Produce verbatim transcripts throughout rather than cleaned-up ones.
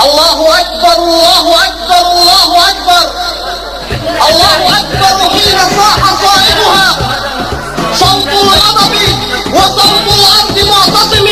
الله أكبر الله أكبر الله أكبر الله أكبر حين صاح صائبها صوت الغضب وصوت الأرض معتصم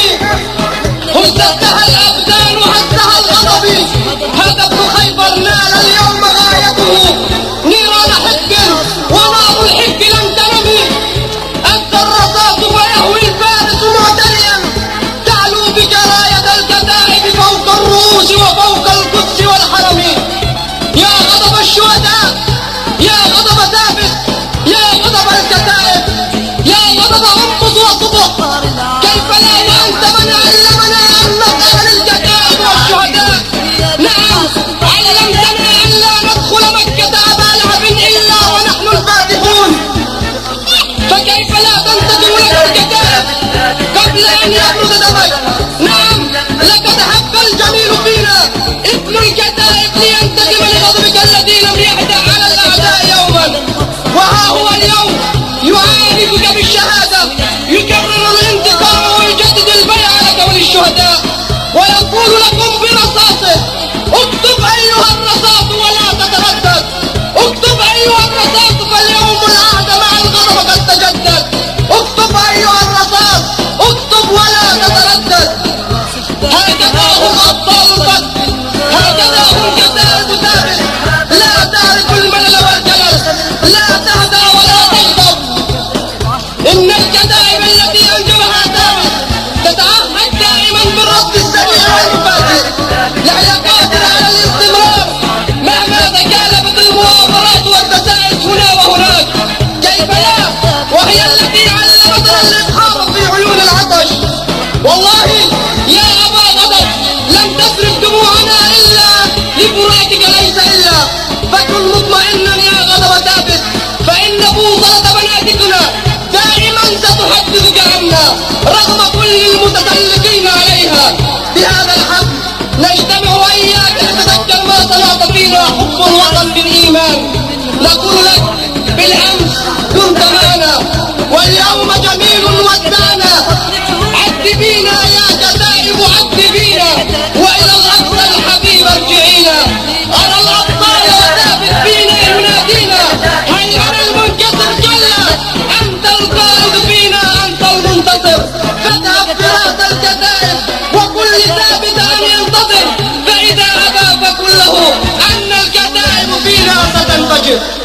هزتها الأبدان هزها الغضب هذا ابن خيبر نال اليوم غايته نيران حق ونار الحق لم تنم أدى الرصاص ويهوي الفارس معتليا تعلو بك راية الكتائب فوق الرؤوس وفوق القدس والحرم. يا غضب الشهداء يا غضب ثابت يا غضب الكتائب يا غضب انبض وصبح كيف لا وانت من علمنا ان نسأل للكتائب والشهداء. نعم علمتنا ان لا ندخل مكة ابا لهب الا ونحن الفاتحون، فكيف لا تنتقم لك الكتائب قبل ان يبرد دمك. نعم لقد هب الجميل فينا ابن الكتائب لينتقم لغضبك الذي لم يهدأ على الاعداء يوما، وها هو اليوم يعاندك بالشهادة يكرر الانتقام ويجدد البيع لك وللشهداء ويقول لكم برصاصه اكتب ايها الرصاص ولا تتردد، اكتب ايها الرصاص فاليوم العهد مع الغضب قد تجدد، اكتب ايها الرصاص اكتب ولا تتردد. هكذا هم ابطال القتل هكذا هم كتائب ثابت لا تعرف الملل والجلل لا تهدى ولا تغضب. ان الكتائب التي انجبها ثابت تتعهد دائما بالرد السريع والمفاجئ لهي قادرة على الاستمرار مهما تكالبت المؤامرات والدسائس هنا وهناك. كيف لا وهي التي علمتنا الإبحار في عيون العطش. والله يا أبا غضب لم تسرق دموعنا إلا لفراقك ليس إلا، فكن مطمئنا يا غضب ثابت فإن بوصلة بناتكنا دائما ستحدثك عنا رغم كل المتسلقين عليها. بهذا الحق نجتمع وإياك لتذكر ما صنعت فينا حب الوطن بالإيمان. نقول لك بالأمس كنت معنا واليوم جميل ودعنا، عذبينا يا كتائب عذبينا وإلى الأقصى الحبيب ارجعينا. أرى الأبطال وثابت فينا ينادينا هل أرى المنكسر كلا أنت القائد فينا أنت المنتصر. فاذهب براس الكتائب وكل ثابت أن ينتظر فإذا أبى فقل له أن الكتائب فينا ستنفجر.